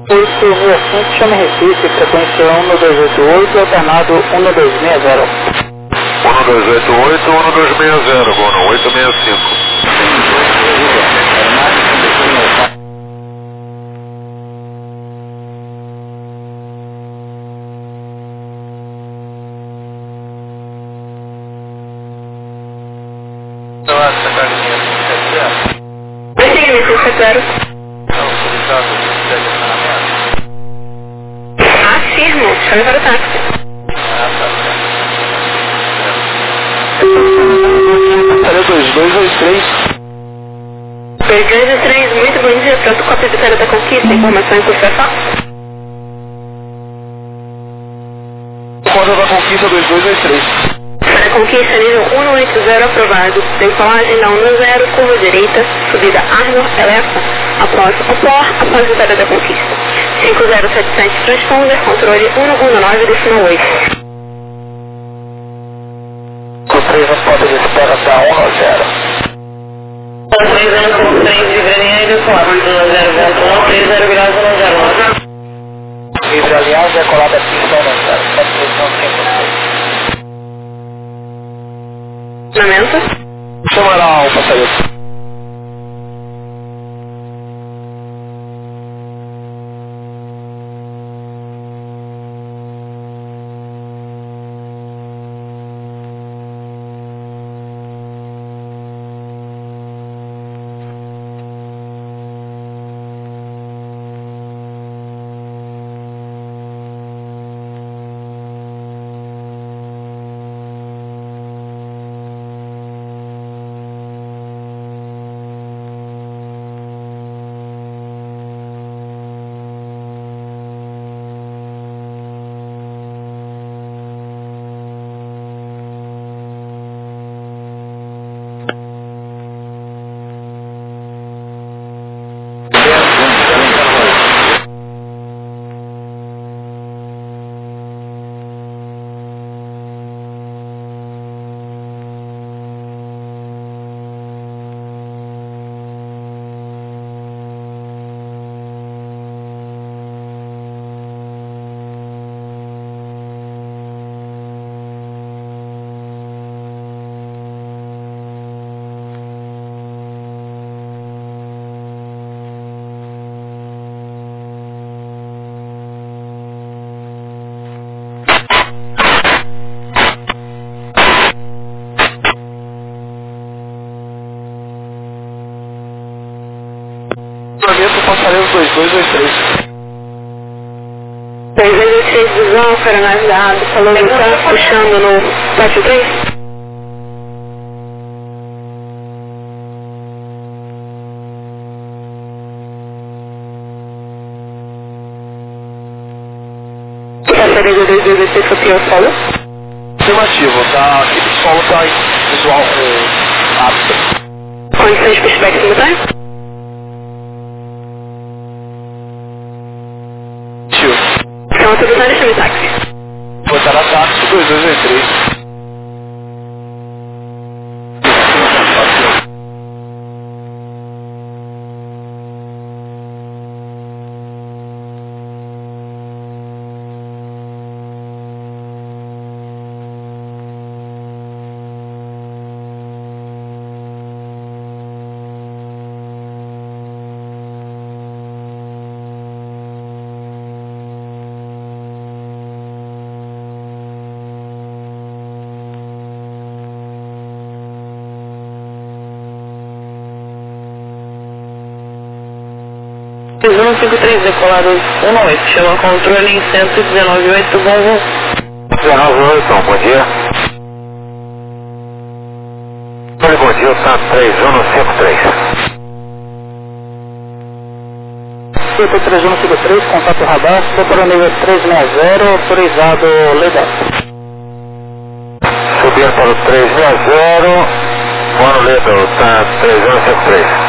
865, chame Recife, frequência 1288, alternado 1260. 1288, 1260, Bono, 865. Afirmo, chame para o táxi. 2283. 2283, muito bom dia. Pronto, cópia do Vitória da Conquista, informação em curso só. Conta da Conquista 2283. Para a Conquista, nível 180 aprovado. Decolagem da 10, curva direita, subida Arno, Elefa, após o POR, após Vitória da Conquista. 5077, transponder, controle 119,8. 3 na porta de espera da 190. 3053 de Granheiro, colado de 0.1, 30,010. Livre, aliás, é colada aqui em São Gonçalo. Fundamento. Chamará o passageiro. Passareiro 2283. 2283 do João, Coronavizado, falando tá puxando no pátio 3. Passareiro 2283 copiou o solo. Afirmativo, tá? Aqui o solo tá em visual com ápice. Condições de pushback simultâneo. Então, tudo bem, chame táxi. Botar a táxi 2283. Fiz 153, decolado 18, chama controle em 119,8, bom. 198, bom dia. Oi, bom dia, tá 3153. 3153, contato radar, para o nível 360, autorizado legal. Subindo para o 360, Bono Ledo, tá 3153.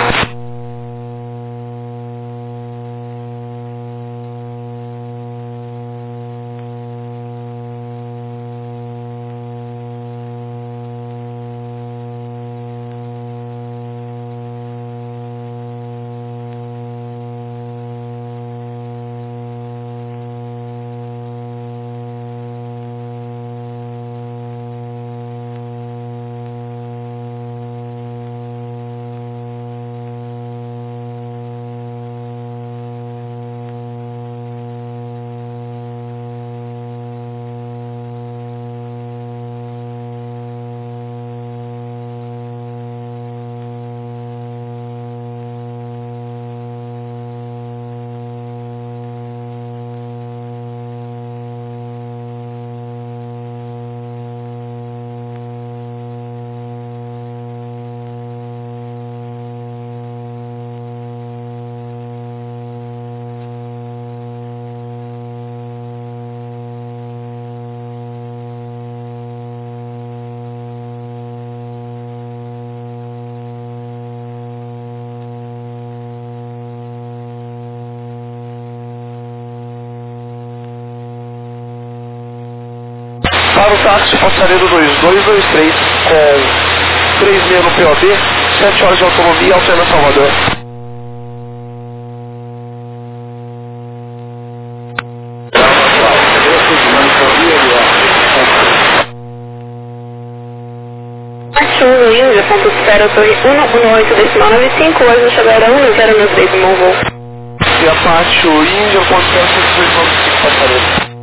táxi, passageiro 2223 com 36 no POD, 7 horas de autonomia, Alfena Salvador. No Índia, ponto de espera, torre 118,95, hoje eu chegará 1093 no voo. E a parte Índia, ponto de espera, 102,95 passageiro.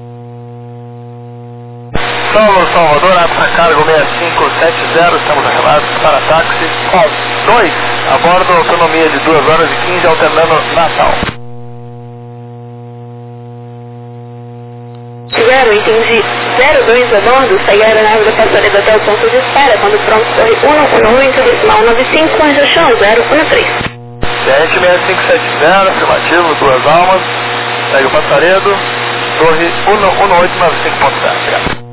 Salvador, Alfa Cargo 6570, estamos arribados para táxi 2, a bordo autonomia de 2 horas e 15, alternando Natal. Zero, entendi. 02 a bordo, sair a aeronave da passarela até o ponto de espera, quando pronto, torre 118,95, conjunção 013. Gente 6570, afirmativo, 2 almas, segue o passaredo, torre 11895.7.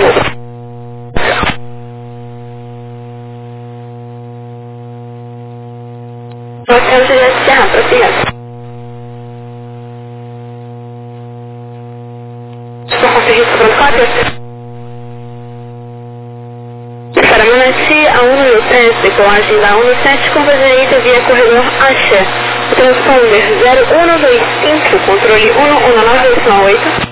Hotel Juliette Serra, prossiga. Estou conseguindo sobre cópia? Para Manati, a 193, decolagem da 17, curva direita via corredor Axé. O transponder 0125, controle 119,8.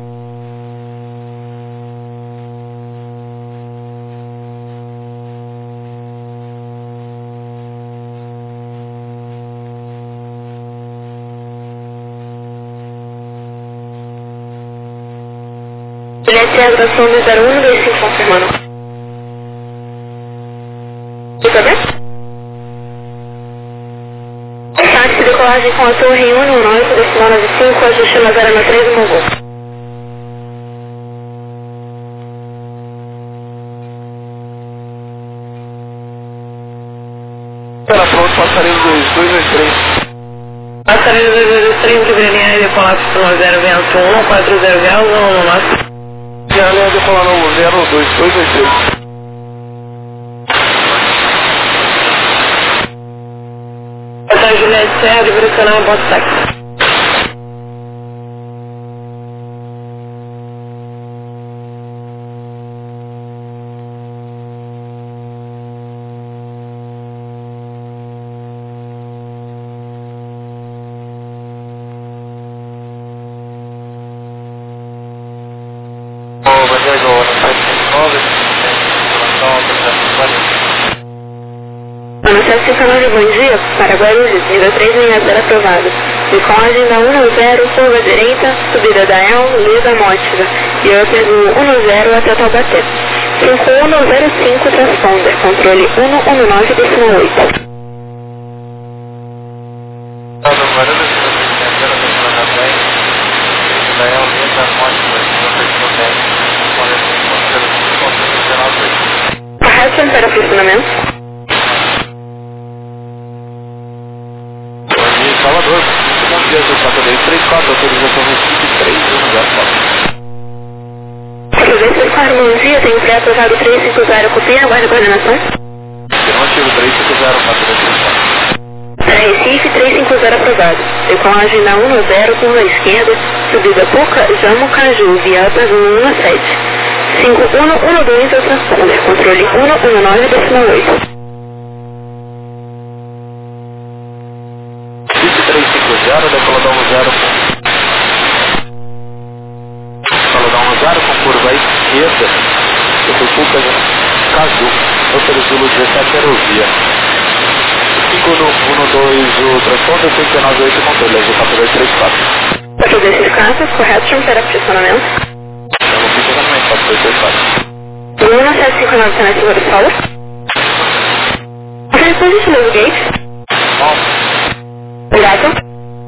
Juliette Serra, transponder 0125, confirmando. Tudo bem? Táxi, decolagem com a torre 119, decimal 95, ajuste na 093 no voo. Espera pronto, passageiro 2223. Passageiro 2223, livraria aérea com lápis 10 vento 140 graus 119. E a linha de falar no 02223. Hotel Juliette Serra, direcional Bote Táxi. Anunciado 59, bom dia, para Guarulhos, nível 360 aprovado. Decolagem da 10, curva direita, subida da El, Lida Mótica, e upper do 10 até Taubaté. 5105, transponder, controle 119,8. Correto para funcionamento. Salvador, bom dia, do passageiro 34, autorização Recife 3104. Passageiro 34, bom dia, tenho pré-aprovado 350, copia, aguarda a coordenação. Afirmativo 350, passageiro 34. Para Recife 350 aprovado. Decolagem da 10, curva esquerda, subida Puca, Jamo Caju, via upper do 17. 5112 ao transponder, controle 119,8. 350, decoladão 0. Decoladão 0 com curva à esquerda. Eu fui Puca, Caju, Hotel Zulu 17, aerovia. 5112 o transponder, 398 controle, azul, passageiro 34. Passageiro 34, correto, para posicionamento. Eu não fiz exatamente, passageiro 34. 1759, está na segura solo. Você posiciona o gate? Obrigado.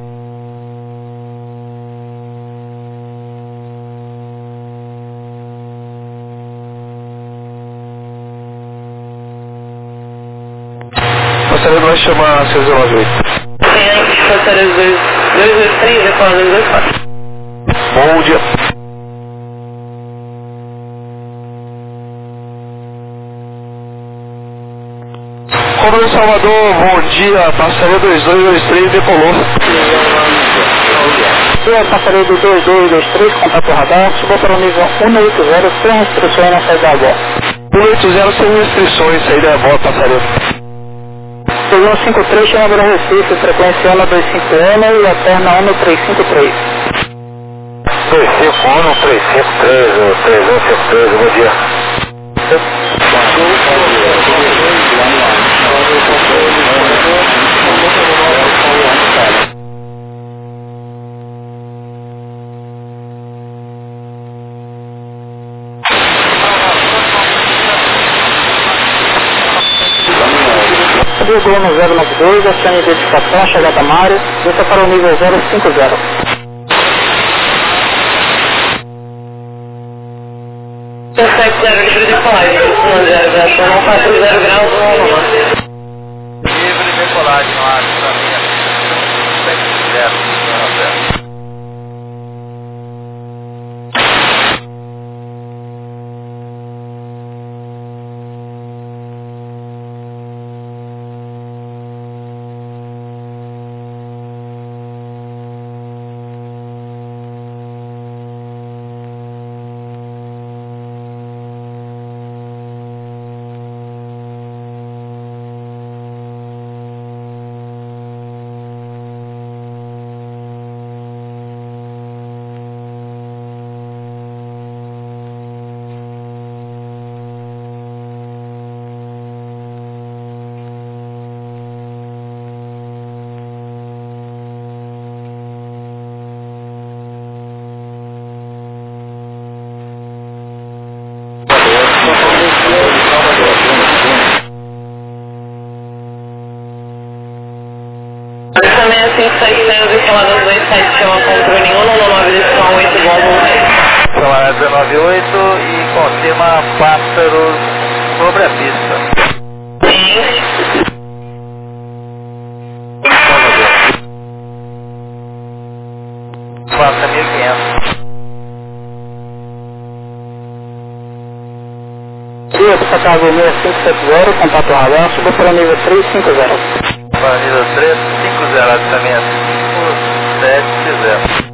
Passageiro vai chamar 698. Passageiro 223, decolagem 24. Bom dia. Comando Salvador, bom dia, passageiro 2223 decolou. Sul, passaria do 2223, contato radar, suba para o nível 180, sem restrições na saída da bola. 180 sem restrições, saída da bola, passaria. 2153, chama para Recife, frequência ANA 25N e alterna ANA 353. 251, 353, 3153, bom dia. Google no 092, acione identificação, chegada Mário, desça para o nível 050. Perfeito, 0 livre de colagem, 140 graus, 1 Livre de decolagem no ar, para mim, 70, Também assim, 600 instaladas 27, chama controle 199, decisão 8, bom, Celular 198 e confirma pássaros sobre a pista. sim. Passa 1500. Cia, Pitacago 6570, contato radar, suba para o nível 350. Avenida 350, adicionamento 570.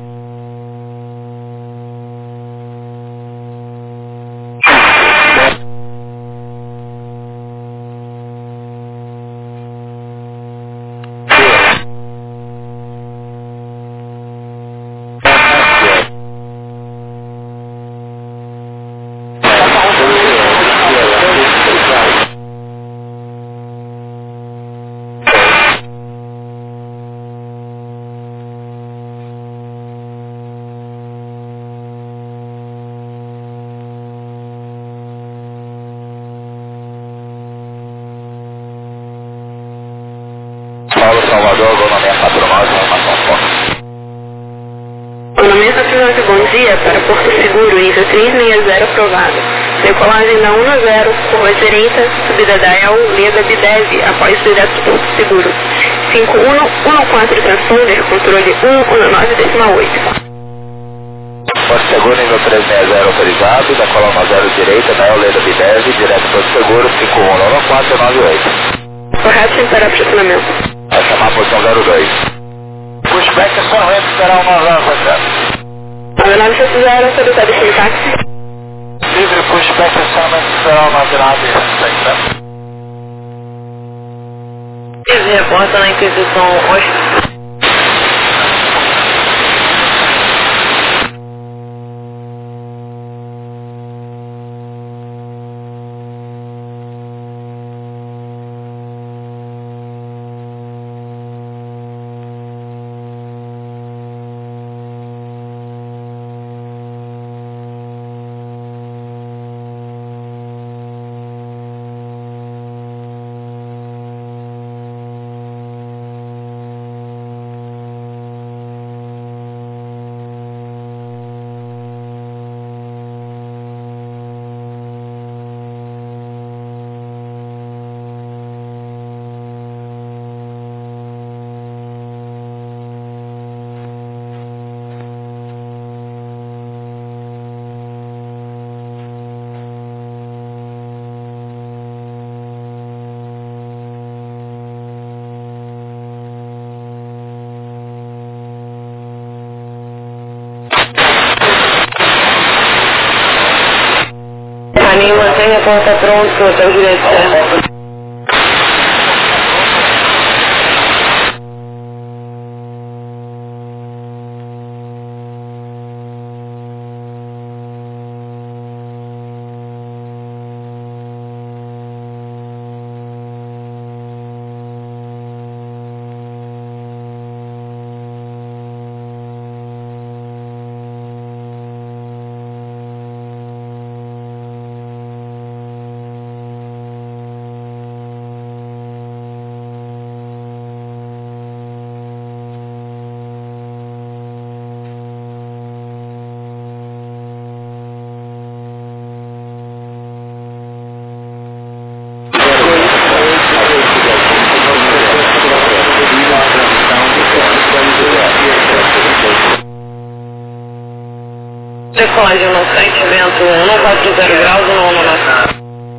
Paulo Salvador, agronomia patronal, informação forte. Ornamento Fernando, bom dia, para Porto Seguro, nível 360 aprovado. Decolagem na 10, curva direita, subida da El, Leda Bidev, após direto do Porto Seguro. 5114 transponder, controle 119,8. Porto Seguro, nível 360 autorizado, da coluna 0 direita, da El, Leda Bidev, direto Porto Seguro, 511498. Correto, sem parar estacionamento. Vai chamar a posição 02. Pushback é só recuperar uma lança, cara. Aeronave 70, solicitado sem táxi. Livre pushback é só recuperar uma virada e respeito. Reporta na Inquisição Oeste. Porta pronto, Hotel Juliette Serra. Decolagem no site, vento 140 graus, 119.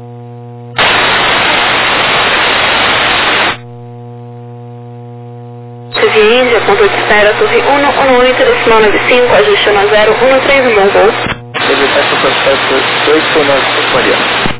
Índia, ponto de espera, torre 118, decimal 95, ajuste na 013, bom voo. Ele está com o processo 895 Mariana.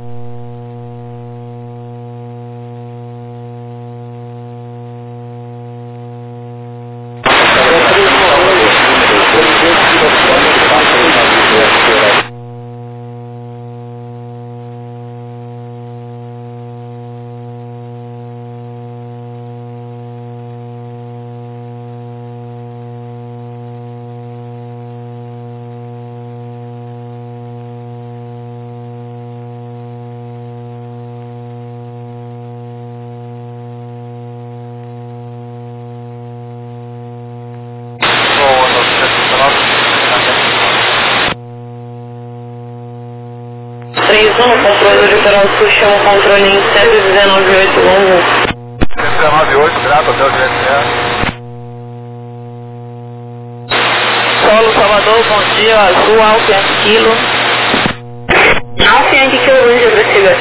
Controle do litoral sul, chama o controle em 119.8, longo. 119.8, grato, Hotel Juliette Serra. Solo Salvador, bom dia, azul, Alfa Yankee Kilo. Alfa Yankee Kilo, Índia, prossiga.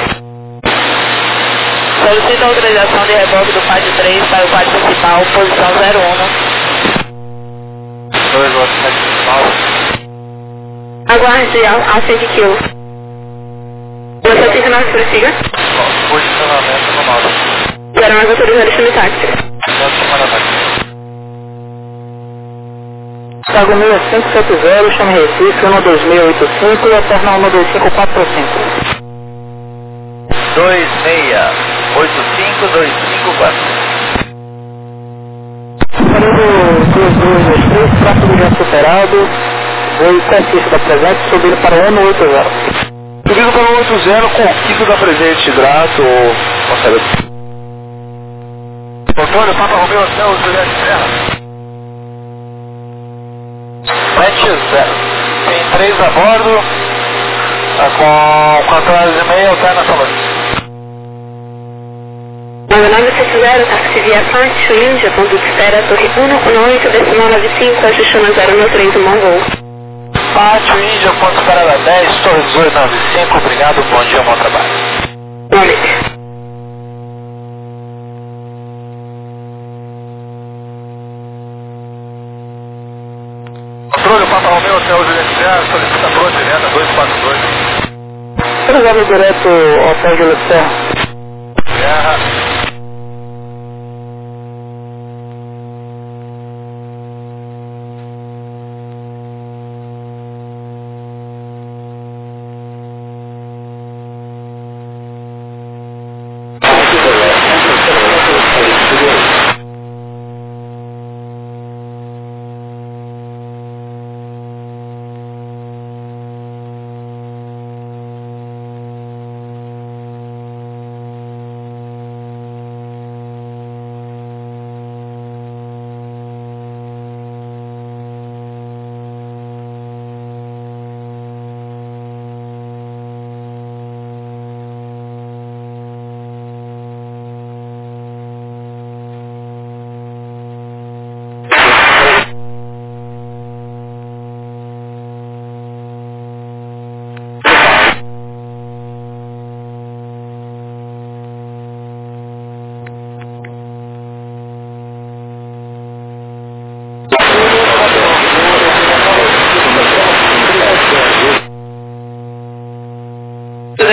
Solicita autorização de reboque do PAD 3 para o PAD principal, posição 01. 2, 8, 7, 9. Aguarde, Alfa Yankee Kilo. Você tem que nós prossiga? Posicionamento no 9. Quero mais autorizar o chame táxi. Pago 6570, chame Recife, 12685 e alterna 125445. 2685254. Número 2223, tráfego já superado, voo Concito da Presente, subindo para o 180. Subindo para o 80, Concito da Presente, grato, conselho. Antônio, Papa Romeu, Hotel Juliette Serra. 70. Tem 3 a bordo, com 4 horas e meia, alterna Salvador. 9970, táxi via Pátio, Índia, ponto de espera, torre 118, decimal 95, ajuste na 013, bom voo. Pátio, Índia, ponto de espera 10, torre 1895, obrigado, bom dia, bom trabalho. Boa noite. Controle, Papa Romeu, Hotel Juliette Serra, solicita pronto, direta 242. Obrigado direto, Hotel Juliette Serra. Serra.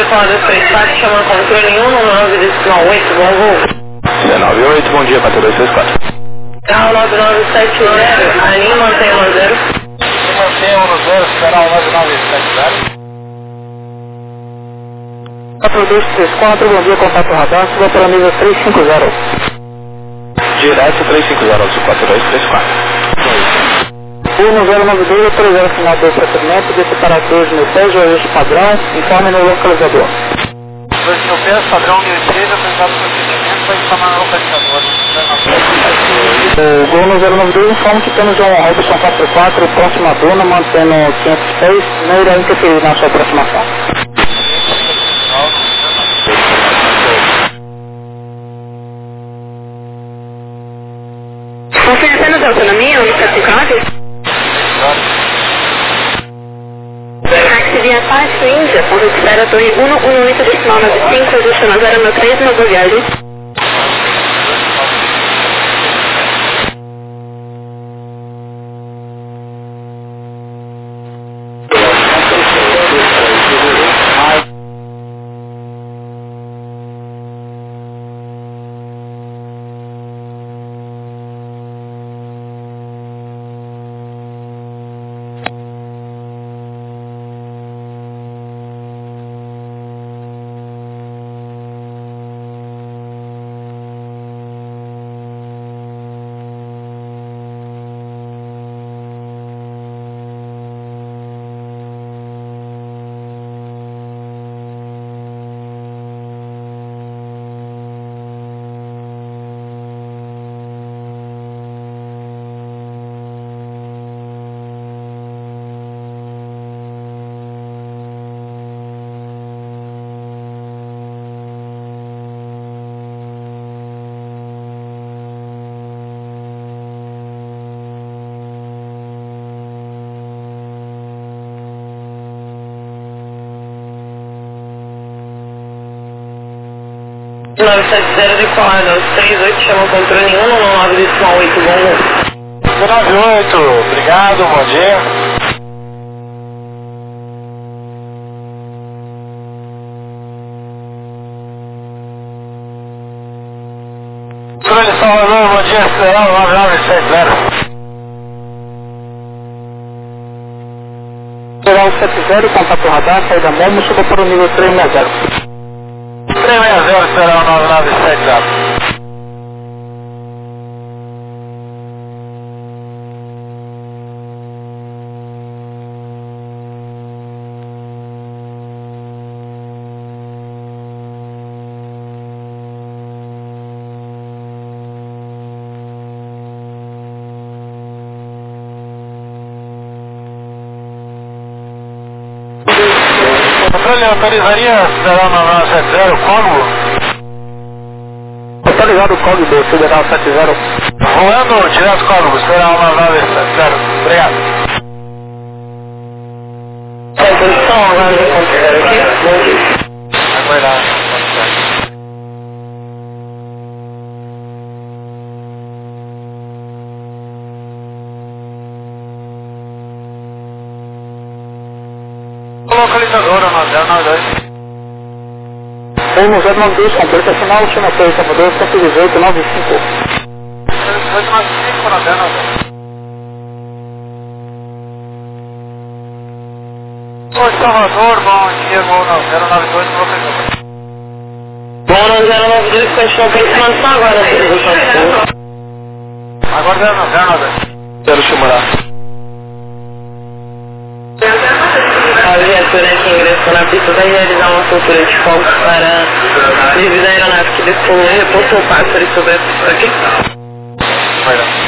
falar 234, chama controle 199 bom voo. C98, bom dia, 4234. Carro 9970, aninho, mantém 10. Mantém 10, esperar o 9970. 4234, bom dia, contato radar, suba para a nível 350. Direto 350, 4234. 1092, autorizar o final do procedimento de separadores no pés ou eixo padrão, informe no localizador. 2 mil pés, padrão 1003, apresentado o procedimento, vai informar no localizador. O Gol 092 informa que temos um Robson 44 próximo à duna, mantendo 500 pés, não irá interferir na sua aproximação. Oferecendo de autonomia, única Ciclave? Táxi via Pátio Índia, com espera Torre 118 decimal 95, ajuste 093, uma boa viagem. De 970 de Cornell, 38 chama o controle 199 decimal 8, bom voo. 98, obrigado, bom dia. Controle Salvador, bom dia, Federal 9970. Federal 70, contato radar, saída Momo, suba para o nível 360. 360, Federal 9970. Controle autorizaria Federal 9970, Congo? Autorizado o código do Federal 70. Voando direto Congo, Federal 9970. Obrigado. Posição, agora de considero aqui, bom dia. Aguardar. Localizadora 092. 1092, completa final, última coisa, Salvador 118, 95. 11895 na 092. Oi, Salvador, bom dia, voo 092, localizador. Bom, no 092, continua para estimação agora, Agora 092. Quero chamar. A viatura que ingressou na pista vai realizar uma soltura de fogos para devido à aeronave que decolou e repousou pássaros sobre a pista aqui. Vai lá.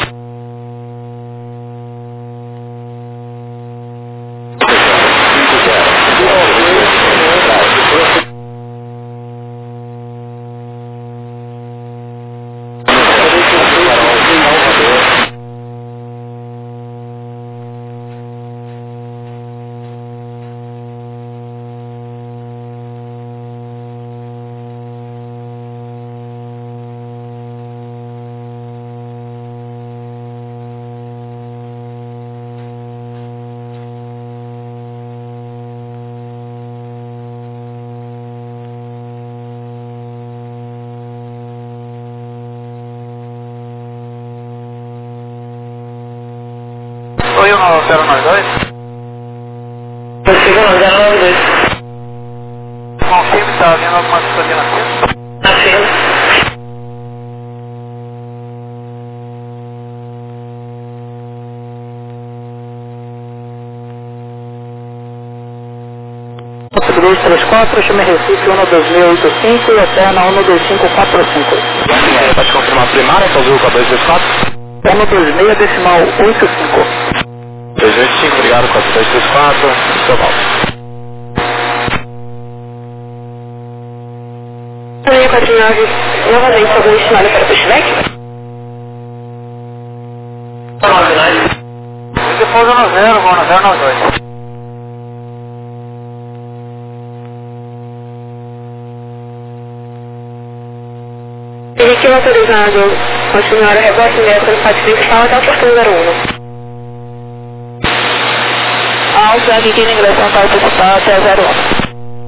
no 092. Consigo no 092. Confirme, está havendo alguma discussão na fila. Na fila. Moto 234, chama Recife 12685 e alterna 12545. Pode confirmar a primária, que é o Azul 224? 126 decimal 85. 285, obrigado, 4234, seu volta. Linha 49, novamente, algum estimado para pushback? 99. Você pousa no 0, vou no 092. Henrique autorizado com a senhora rebote direto pelo pátio principal até o portão 01. Alto, aqui que ingressão para o principal até 01.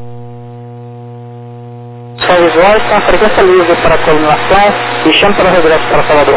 Só visuais com a frequência livre para colonização e chame para o regresso para Salvador.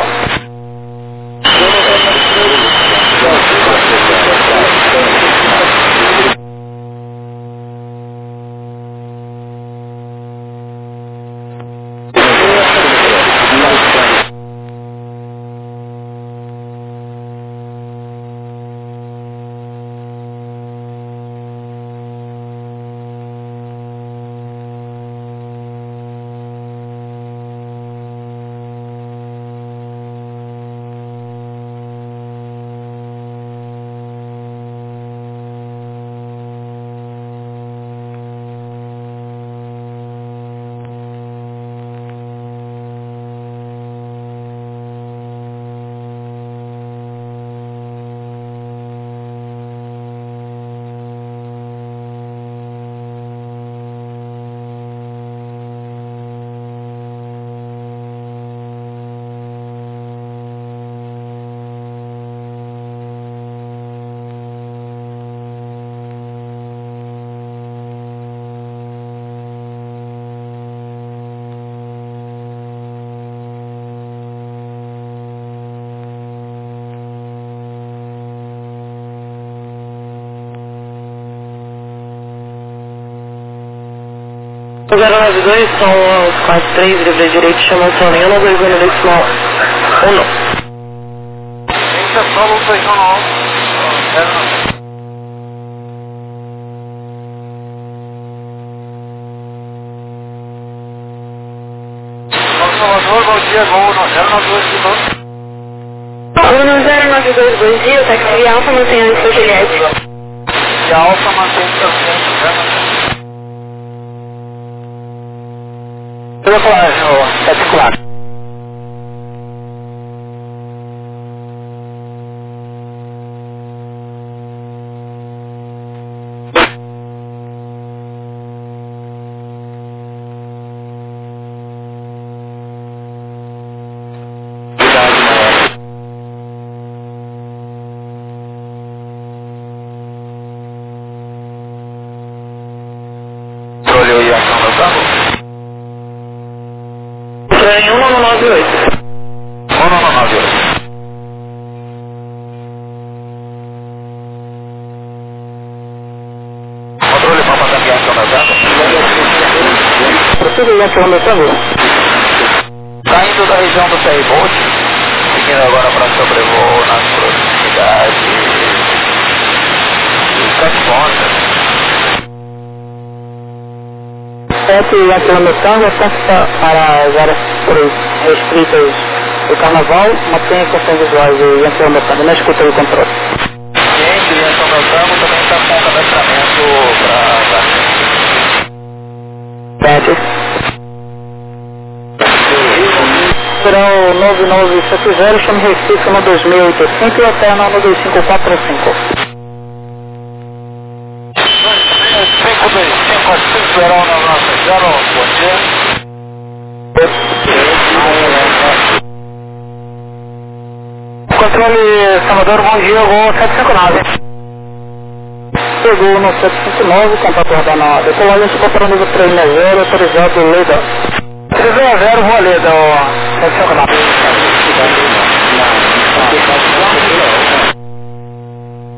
O 092 são os 43, livre direito, chamam sua linha 121 decimal 1. Isso é só o 219. Salvador, bom dia, voo no 092 de novo. Voo no 092, bom dia, o táxi Alfa mantém a sua Juliette. E a Alfa mantém o seu Eu vou falar, é circular. Olhou e ação do carro? Em 198. 198. Controle para passar aqui a ação do carro? Prossiga aí a ação do carro. Saindo da região do ferryboat, seguindo agora para sobrevoo nas proximidades de Caxipontas. 7 a quilômetros, acerta para as áreas restritas do carnaval, mantenha questões visuais e antiomotando, não escuta o controle. Ciente, e São Beltramo também está com cadastramento para... 7. Serão 9970, chame Recife no 2085 e alterna no 2545. 525, verão na nossa zero, bom dia. Controle Salvador, bom dia, voo 759. Chegou no 759, contato ordenado. Decolagem suportando nível 360, autorizado Leda. 360, voo Leda, 759.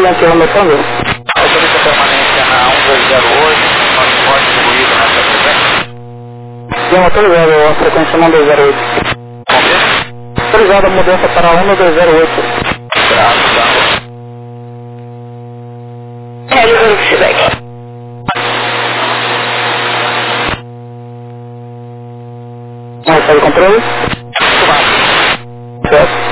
Yankee Romeo Tango. Autoriza permanência na 1208, transporte distribuído nessa frequência. Sim, autorizado a frequência 1208. Confirma? Autorizado a mudança para 1208. Graças. Realizando o feedback. Não recebe controle? Certo.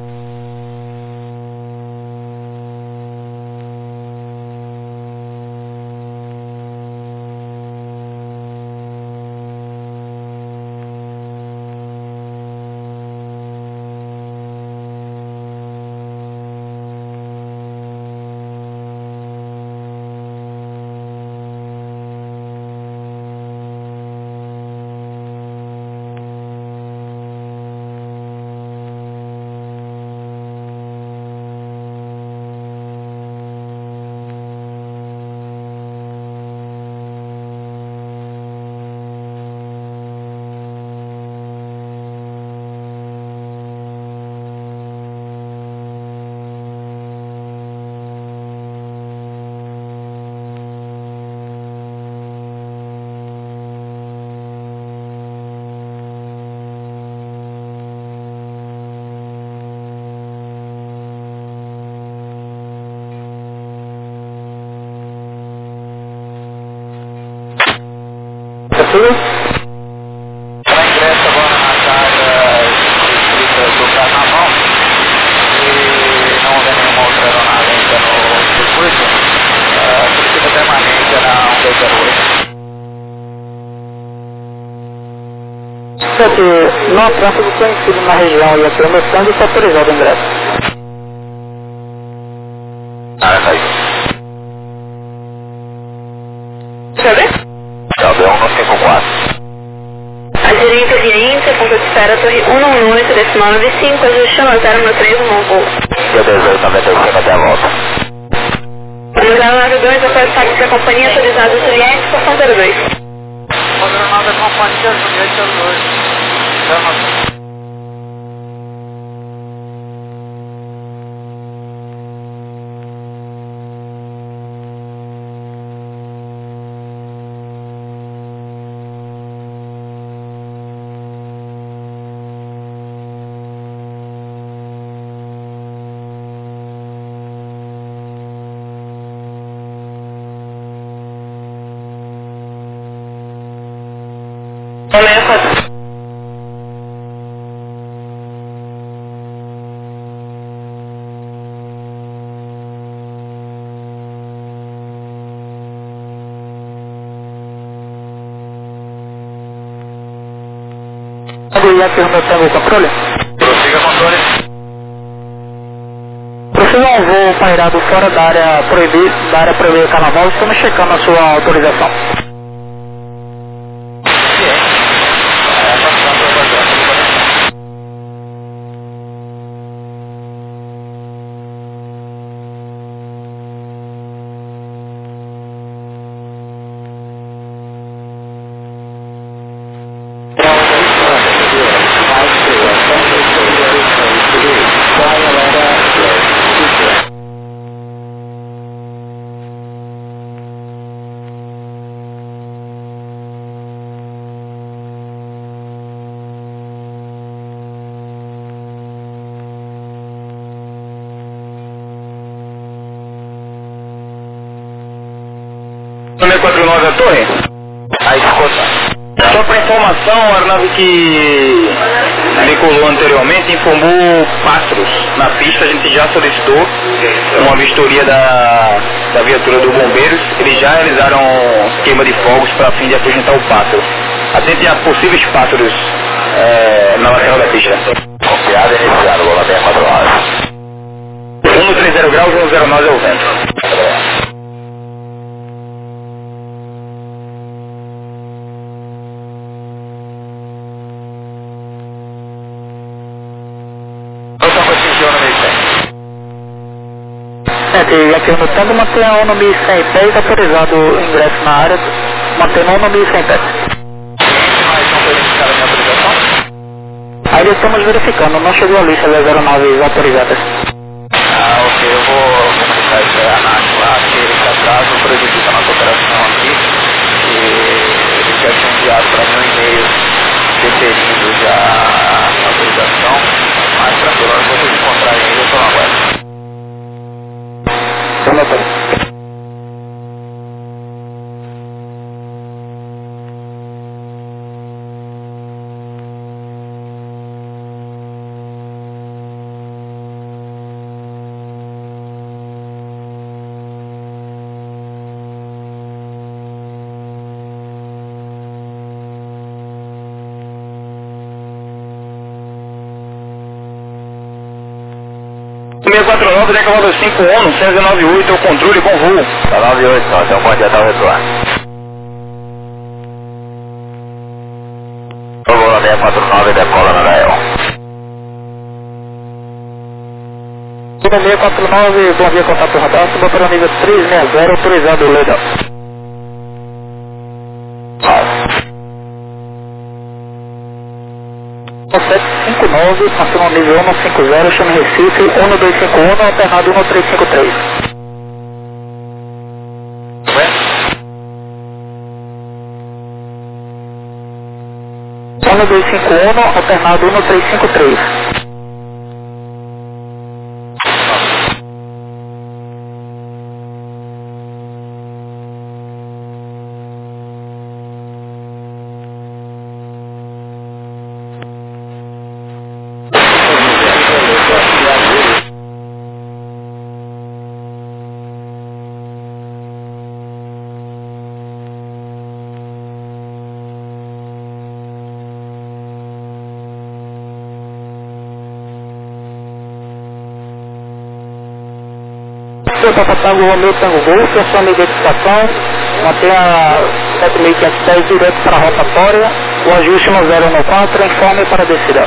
Ela ingressa agora nas áreas distritas do Carnaval e não houver nenhuma outra aeronave ainda no circuito, solicita permanência na 1208. Porque não há tráfego conhecido na região e aqui o meu stand está autorizado o ingresso. Caiu. Deixa eu ver. Caldeirão 154. A gerência via índice, ponto de espera, torre 118, decimal 95, ajustando a 093, um voo. Dia 1896 até a volta. Vamos lá, 92, após o táxi da companhia, autorizado o Juliette, estação 02. Programada da companhia Juliette 02. Yankee Romeo Tango controle? Prossiga controle. Prossiga um voo pairado fora da área proibida Carnaval, estamos checando a sua autorização. Número 49 a torre? A escuta. Só para informação, a aeronave que decolou anteriormente informou pássaros na pista. A gente já solicitou uma vistoria da viatura dos bombeiros. Eles já realizaram queima de fogos para fim de afugentar o pássaro. Atente a possíveis pássaros na lateral da pista. Confiado e iniciado, vou lá bem a 4 horas. 1 no 30 graus, 109 é o vento. E aqui no tanto mantém a ONU 1100 pés, autorizado o ingresso na área, mantendo a ONU 1100 pés. Mas não foi indicada a minha autorização? Aí estamos verificando, não chegou a lista das aeronaves autorizadas. Ok, eu vou comunicar faz a ANAC lá, que esse atraso prejudica a nossa operação aqui. E eles já tinham enviado para mim um e-mail deferindo já a autorização, mas tranquilo, a hora que vocês encontrarem aí, eu estou na web. .649, declarado 51, 198, é o controle, bom voo. Tá 98, então, então pode até o retorno. Eu vou na 649 e decola na Gael. 649, bom dia, contato radar, suba para o nível 360, autorizado o legal. 759, passou no nível 150, chama Recife, 1251, alternado 1353. 1251, alternado 1353. Papa Tango Romeo Tango Golf, a sua identificação, mantenha 7510 direto para a rotatória, o ajuste no 014, informe para a descida.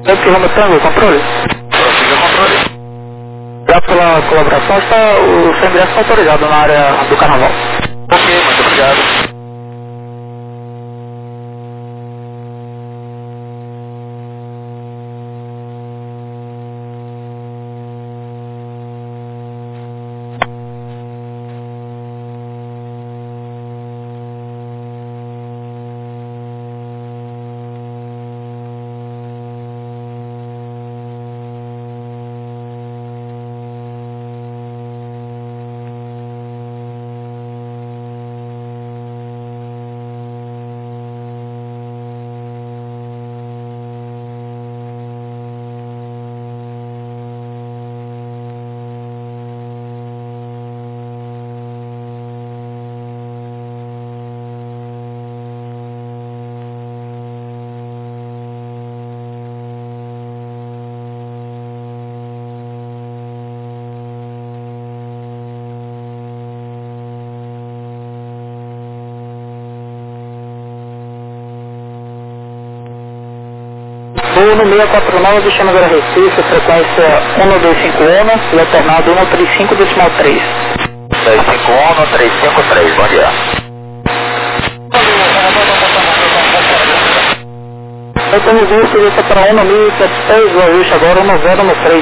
km Tango, controle. Prossiga o controle. Obrigado pela colaboração, o seu ingresso está autorizado na área do carnaval. Ok, muito obrigado. Voo no 649, destino Vera Recife, frequência 1251, e alternado 135, decimal 3. 251 353, bom dia. Eu tenho visto isso para 1.700, o ajuste agora 1013.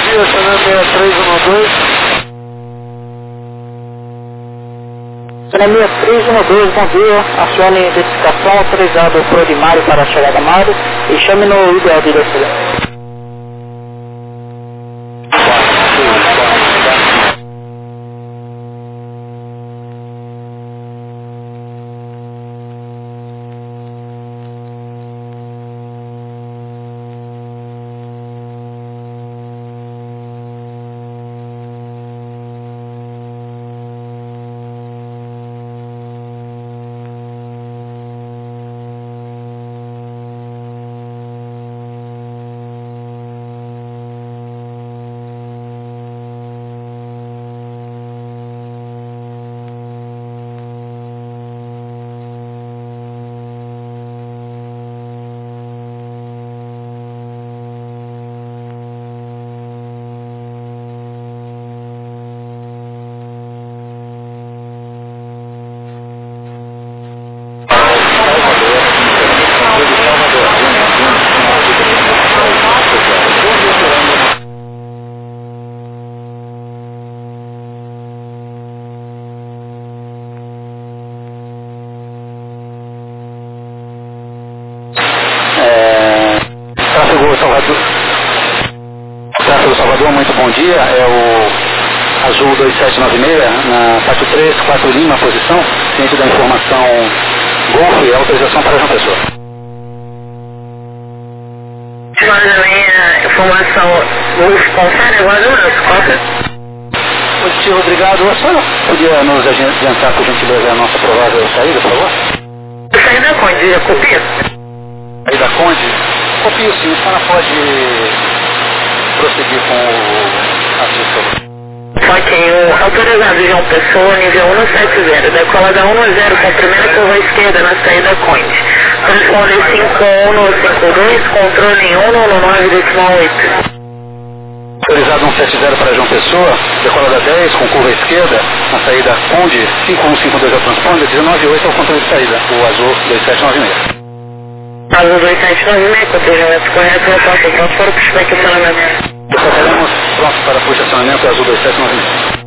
dia, Chanel 6312. Chanel 6312, bom dia. Acione identificação, autorizado o Prodimário para a chegada a Mário e chame no ideal de descida. Tráfego Salvador, muito bom dia. É o Azul 2796, na 434 Lima, posição, ciente da informação Golfo e autorização para João Pessoa. Informação Golfo Contar, agora não, Costa. Positivo, obrigado. A senhora podia nos adiantar, por gentileza, a nossa provável saída, por favor? Saída da Conde, já copia? Saída da Conde? Copio sim, a senhora pode prosseguir com o assunto. Ok, o autorizado João Pessoa, nível 170, decola da 10 com a primeira curva esquerda na saída Conde. Responde 5152, controle 199,8. Autorizado 170 para João Pessoa, decola da 10 com curva esquerda, na saída Conde, 5152 é o transponder, 198 é o controle de saída, o Azul 2796. Azul 2796, controle correto, reporte pronto para o estacionamento. Estaremos prontos para o estacionamento Azul 2796.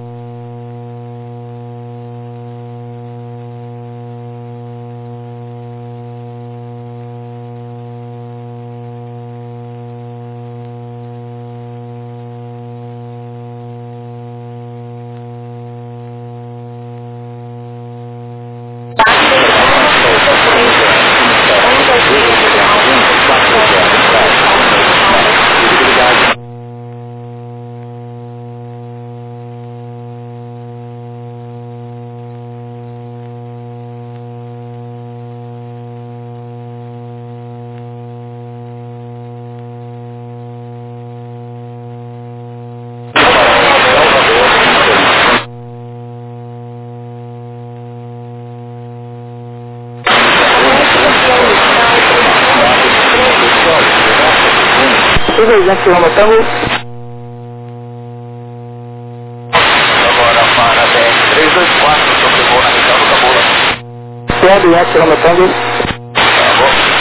Agora para a BR 324, sobrevoou na região do Cabula. P.A.B.S. quilômetro. Tá bom.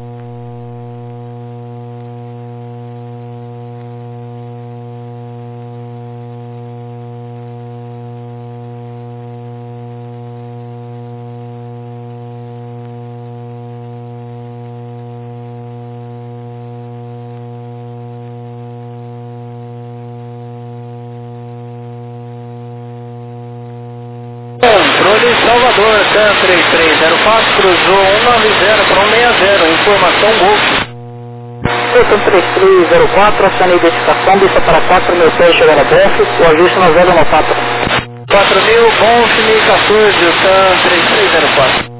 Controle Salvador, TAM 3304, cruzou 190 para 160, informação Golf. TAM 3304, acione identificação, vista para 4.000 pés, chegando a BF, o ajuste na 094. 4.000, Golf 1014, TAM 3304.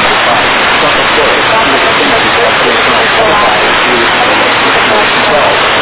Well,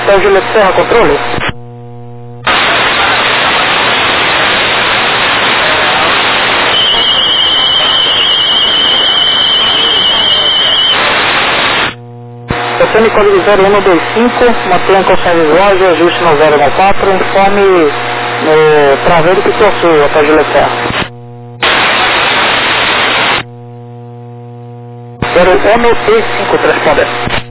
Hotel Julieta Serra, controle. Telefone código 0125, mantenha condição visual de ajuste no 094, informe no traveiro que possui, Hotel Julieta Serra. 0135, responder.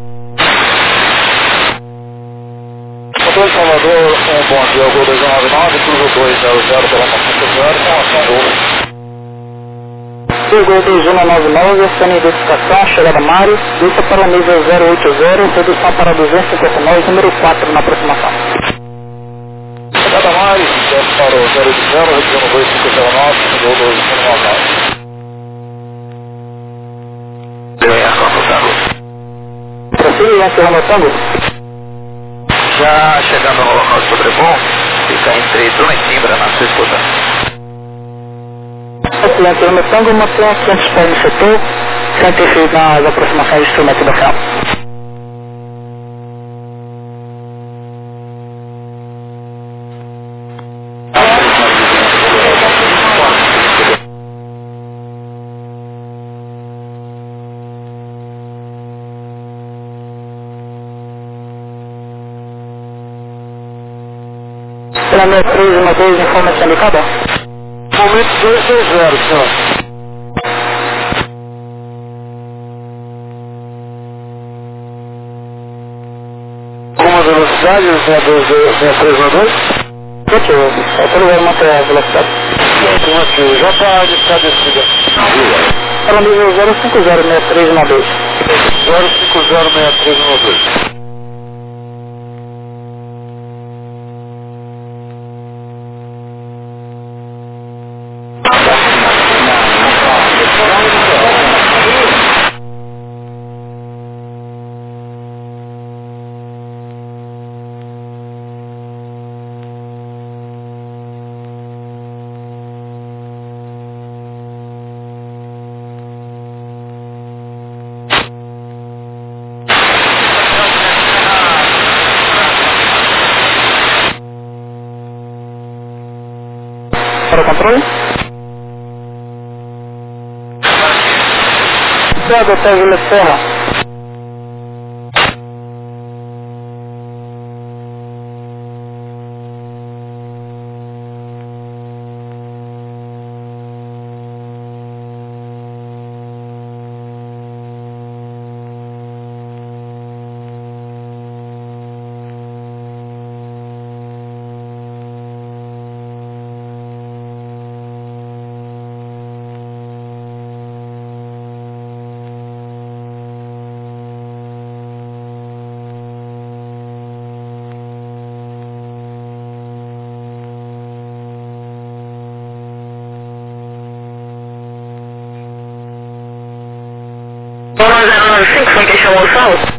Controle Salvador, bom dia, Gol 299, cruzo 200 pela 950, com ação Gol. Gol 2199, acione identificação, chegada Mário, vista para a mesa 080, redução para 259, número 4 na aproximação. Chegada Mário, para o 080, redução 2509, Gol 2199. Prossiga encerrando o tango. Já chegando ao sobrevoo, fica entre Dona e Timbra na sua escuta. Encerrando o tango, mantenha 500 pés no setor, sem interferir nas aproximações de instrumento da frente. Pela 6312, informação de cada. Momento 220, senhor. Com a velocidade, 6312? Positivo, só lugar manter a velocidade. Afirmativo, já está descida. Pela nível 0506312. 0506312. Para o controle. Cuidado, Hotel Julieta Serra. Vamos 095, foi quem chamou o salto?